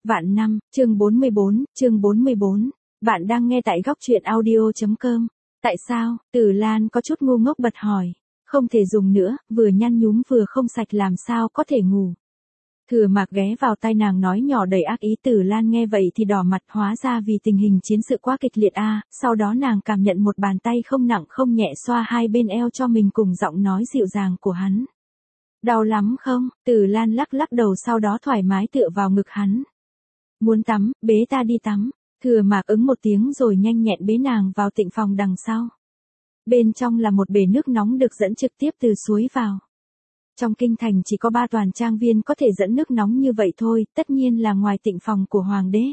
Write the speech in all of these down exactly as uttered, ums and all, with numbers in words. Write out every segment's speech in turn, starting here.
Vạn năm, chương bốn mươi bốn, chương bốn mươi bốn. Bạn đang nghe tại góc truyện audio chấm com. Tại sao? Tử Lan có chút ngu ngốc bật hỏi. Không thể dùng nữa, vừa nhăn nhúm vừa không sạch làm sao có thể ngủ. Thừa Mạc ghé vào tai nàng nói nhỏ đầy ác ý. Tử Lan nghe vậy thì đỏ mặt, hóa ra vì tình hình chiến sự quá kịch liệt a. À. Sau đó nàng cảm nhận một bàn tay không nặng không nhẹ xoa hai bên eo cho mình cùng giọng nói dịu dàng của hắn. Đau lắm không? Tử Lan lắc lắc đầu sau đó thoải mái tựa vào ngực hắn. Muốn tắm, bế ta đi tắm. Thừa Mạc ứng một tiếng rồi nhanh nhẹn bế nàng vào tịnh phòng đằng sau. Bên trong là một bể nước nóng được dẫn trực tiếp từ suối vào. Trong kinh thành chỉ có ba toàn trang viên có thể dẫn nước nóng như vậy thôi, tất nhiên là ngoài tịnh phòng của hoàng đế.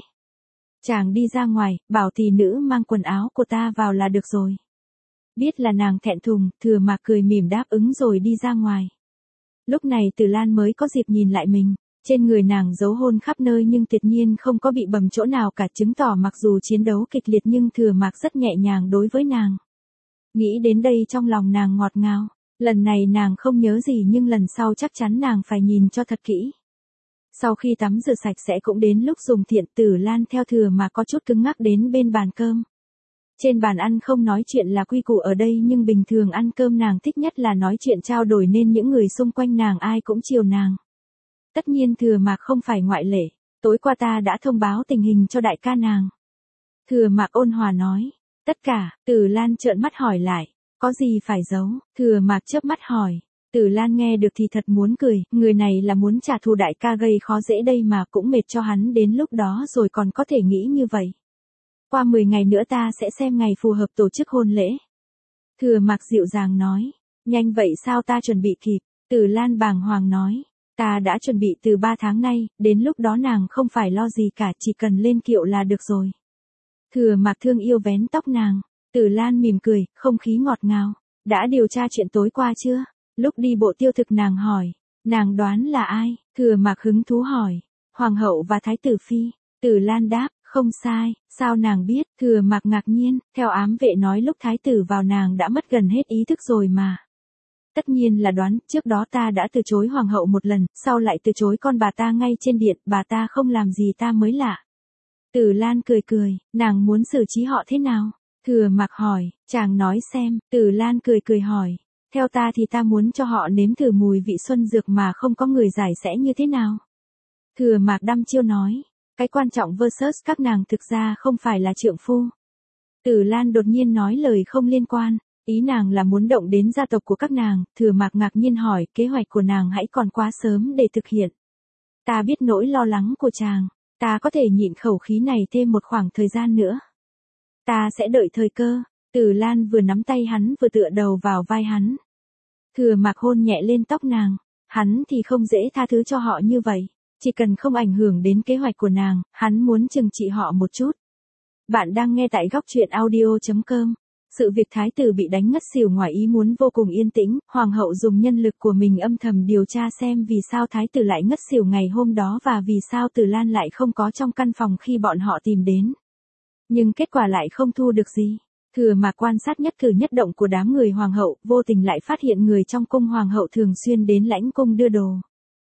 Chàng đi ra ngoài, bảo tỷ nữ mang quần áo của ta vào là được rồi. Biết là nàng thẹn thùng, Thừa Mạc cười mỉm đáp ứng rồi đi ra ngoài. Lúc này Tử Lan mới có dịp nhìn lại mình. Trên người nàng dấu hôn khắp nơi nhưng tuyệt nhiên không có bị bầm chỗ nào cả, chứng tỏ mặc dù chiến đấu kịch liệt nhưng Thừa Mạc rất nhẹ nhàng đối với nàng. Nghĩ đến đây trong lòng nàng ngọt ngào. Lần này nàng không nhớ gì nhưng lần sau chắc chắn nàng phải nhìn cho thật kỹ. Sau khi tắm rửa sạch sẽ cũng đến lúc dùng thiện. Tử Lan theo Thừa Mạc có chút cứng ngắc đến bên bàn cơm. Trên bàn ăn không nói chuyện là quy củ ở đây nhưng bình thường ăn cơm nàng thích nhất là nói chuyện trao đổi nên những người xung quanh nàng ai cũng chiều nàng. Tất nhiên Thừa Mạc không phải ngoại lệ, tối qua ta đã thông báo tình hình cho đại ca nàng. Thừa Mạc ôn hòa nói, tất cả. Tử Lan trợn mắt hỏi lại, có gì phải giấu? Thừa Mạc chớp mắt hỏi, Tử Lan nghe được thì thật muốn cười, người này là muốn trả thù đại ca gây khó dễ đây mà cũng mệt cho hắn đến lúc đó rồi còn có thể nghĩ như vậy. Qua mười ngày nữa ta sẽ xem ngày phù hợp tổ chức hôn lễ. Thừa Mạc dịu dàng nói, nhanh vậy sao ta chuẩn bị kịp? Tử Lan bàng hoàng nói, ta đã chuẩn bị từ ba tháng nay, đến lúc đó nàng không phải lo gì cả, chỉ cần lên kiệu là được rồi. Thừa Mạc thương yêu vén tóc nàng, Tử Lan mỉm cười, không khí ngọt ngào. Đã điều tra chuyện tối qua chưa? Lúc đi bộ tiêu thực nàng hỏi, nàng đoán là ai? Thừa Mạc hứng thú hỏi, Hoàng hậu và Thái tử Phi. Tử Lan đáp, không sai, sao nàng biết? Thừa Mạc ngạc nhiên, theo ám vệ nói lúc thái tử vào nàng đã mất gần hết ý thức rồi mà. Tất nhiên là đoán, trước đó ta đã từ chối hoàng hậu một lần, sau lại từ chối con bà ta ngay trên điện, bà ta không làm gì ta mới lạ. Tử Lan cười cười, nàng muốn xử trí họ thế nào? Thừa Mạc hỏi, chàng nói xem. Tử Lan cười cười hỏi, theo ta thì ta muốn cho họ nếm thử mùi vị xuân dược mà không có người giải sẽ như thế nào? Thừa Mạc đăm chiêu nói, cái quan trọng versus các nàng thực ra không phải là trượng phu. Tử Lan đột nhiên nói lời không liên quan, ý nàng là muốn động đến gia tộc của các nàng. Thừa Mạc ngạc nhiên hỏi, kế hoạch của nàng hãy còn quá sớm để thực hiện. Ta biết nỗi lo lắng của chàng, ta có thể nhịn khẩu khí này thêm một khoảng thời gian nữa. Ta sẽ đợi thời cơ. Tử Lan vừa nắm tay hắn vừa tựa đầu vào vai hắn. Thừa Mạc hôn nhẹ lên tóc nàng, hắn thì không dễ tha thứ cho họ như vậy. Chỉ cần không ảnh hưởng đến kế hoạch của nàng, hắn muốn trừng trị họ một chút. Bạn đang nghe tại góc truyện audio chấm com. Sự việc thái tử bị đánh ngất xỉu ngoài ý muốn vô cùng yên tĩnh, hoàng hậu dùng nhân lực của mình âm thầm điều tra xem vì sao thái tử lại ngất xỉu ngày hôm đó và vì sao Tử Lan lại không có trong căn phòng khi bọn họ tìm đến. Nhưng kết quả lại không thu được gì. Thừa Mạc quan sát nhất cử nhất động của đám người hoàng hậu, vô tình lại phát hiện người trong cung hoàng hậu thường xuyên đến lãnh cung đưa đồ.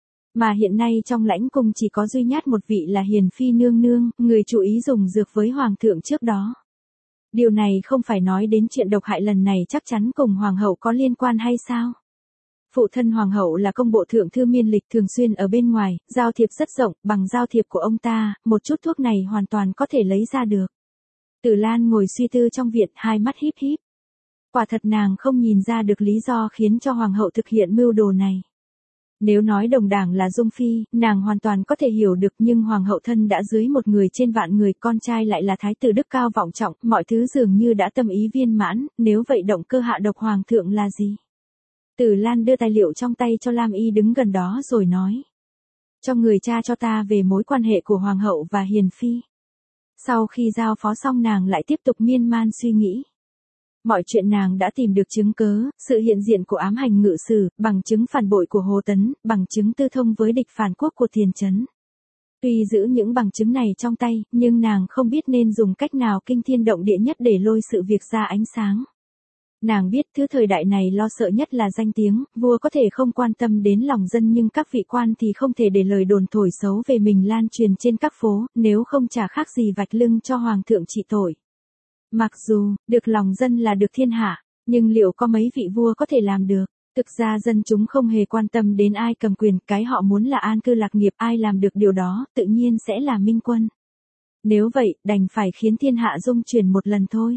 Mà hiện nay trong lãnh cung chỉ có duy nhất một vị là Hiền Phi nương nương, người chú ý dùng dược với hoàng thượng trước đó. Điều này không phải nói đến chuyện độc hại lần này chắc chắn cùng hoàng hậu có liên quan hay sao? Phụ thân hoàng hậu là công bộ thượng thư Miên Lịch, thường xuyên ở bên ngoài, giao thiệp rất rộng, bằng giao thiệp của ông ta, một chút thuốc này hoàn toàn có thể lấy ra được. Tử Lan ngồi suy tư trong viện, hai mắt híp híp. Quả thật nàng không nhìn ra được lý do khiến cho hoàng hậu thực hiện mưu đồ này. Nếu nói đồng đảng là Dung Phi, nàng hoàn toàn có thể hiểu được, nhưng hoàng hậu thân đã dưới một người trên vạn người, con trai lại là thái tử đức cao vọng trọng, mọi thứ dường như đã tâm ý viên mãn, nếu vậy động cơ hạ độc hoàng thượng là gì? Tử Lan đưa tài liệu trong tay cho Lam Y đứng gần đó rồi nói. Cho người cha cho ta về mối quan hệ của hoàng hậu và Hiền Phi. Sau khi giao phó xong nàng lại tiếp tục miên man suy nghĩ. Mọi chuyện nàng đã tìm được chứng cớ, sự hiện diện của ám hành ngự sử, bằng chứng phản bội của Hồ Tấn, bằng chứng tư thông với địch phản quốc của Tiền Trấn. Tuy giữ những bằng chứng này trong tay, nhưng nàng không biết nên dùng cách nào kinh thiên động địa nhất để lôi sự việc ra ánh sáng. Nàng biết thứ thời đại này lo sợ nhất là danh tiếng, vua có thể không quan tâm đến lòng dân nhưng các vị quan thì không thể để lời đồn thổi xấu về mình lan truyền trên các phố, nếu không chả khác gì vạch lưng cho hoàng thượng trị tội. Mặc dù, được lòng dân là được thiên hạ, nhưng liệu có mấy vị vua có thể làm được? Thực ra dân chúng không hề quan tâm đến ai cầm quyền, cái họ muốn là an cư lạc nghiệp, ai làm được điều đó, tự nhiên sẽ là minh quân. Nếu vậy, đành phải khiến thiên hạ dung chuyển một lần thôi.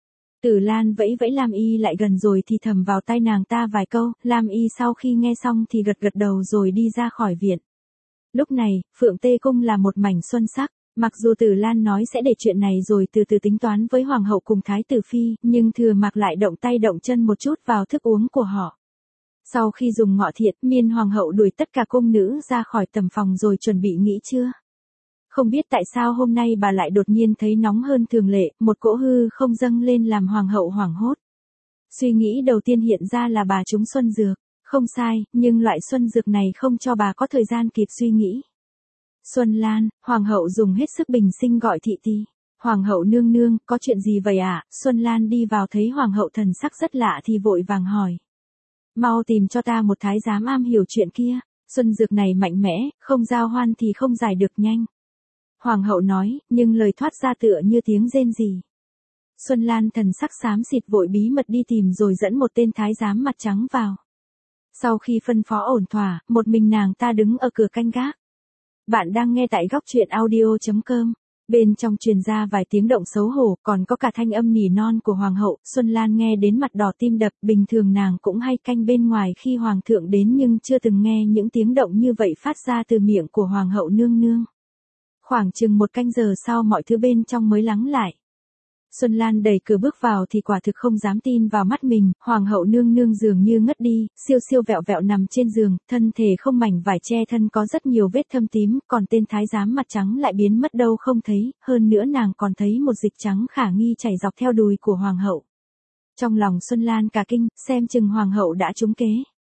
Tử Lan vẫy vẫy Lam Y lại gần rồi thì thầm vào tai nàng ta vài câu, Lam Y sau khi nghe xong thì gật gật đầu rồi đi ra khỏi viện. Lúc này, Phượng Tê Cung là một mảnh xuân sắc, mặc dù Tử Lan nói sẽ để chuyện này rồi từ từ tính toán với Hoàng hậu cùng Thái tử Phi, nhưng Thừa Mạc lại động tay động chân một chút vào thức uống của họ. Sau khi dùng ngọ thiện, Miên Hoàng hậu đuổi tất cả cung nữ ra khỏi tầm phòng rồi chuẩn bị nghỉ trưa. Không biết tại sao hôm nay bà lại đột nhiên thấy nóng hơn thường lệ, một cỗ hư không dâng lên làm Hoàng hậu hoảng hốt. Suy nghĩ đầu tiên hiện ra là bà trúng xuân dược, không sai, nhưng loại xuân dược này không cho bà có thời gian kịp suy nghĩ. Xuân Lan, Hoàng hậu dùng hết sức bình sinh gọi thị ti. Hoàng hậu nương nương, có chuyện gì vậy ạ? À? Xuân Lan đi vào thấy Hoàng hậu thần sắc rất lạ thì vội vàng hỏi. Mau tìm cho ta một thái giám am hiểu chuyện kia, xuân dược này mạnh mẽ, không giao hoan thì không giải được nhanh. Hoàng hậu nói, nhưng lời thoát ra tựa như tiếng rên rỉ. Xuân Lan thần sắc xám xịt vội bí mật đi tìm rồi dẫn một tên thái giám mặt trắng vào. Sau khi phân phó ổn thỏa, một mình nàng ta đứng ở cửa canh gác. Bạn đang nghe tại góc truyện audio chấm com. Bên trong truyền ra vài tiếng động xấu hổ, còn có cả thanh âm nỉ non của Hoàng hậu. Xuân Lan nghe đến mặt đỏ tim đập, bình thường nàng cũng hay canh bên ngoài khi Hoàng thượng đến nhưng chưa từng nghe những tiếng động như vậy phát ra từ miệng của Hoàng hậu nương nương. Khoảng chừng một canh giờ sau mọi thứ bên trong mới lắng lại. Xuân Lan đẩy cửa bước vào thì quả thực không dám tin vào mắt mình, Hoàng hậu nương nương dường như ngất đi, siêu siêu vẹo vẹo nằm trên giường, thân thể không mảnh vải che thân có rất nhiều vết thâm tím, còn tên thái giám mặt trắng lại biến mất đâu không thấy, hơn nữa nàng còn thấy một dịch trắng khả nghi chảy dọc theo đùi của Hoàng hậu. Trong lòng Xuân Lan cả kinh, xem chừng Hoàng hậu đã trúng kế.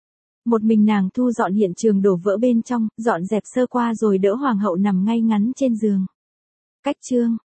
Một mình nàng thu dọn hiện trường đổ vỡ bên trong, dọn dẹp sơ qua rồi đỡ Hoàng hậu nằm ngay ngắn trên giường. Cách chương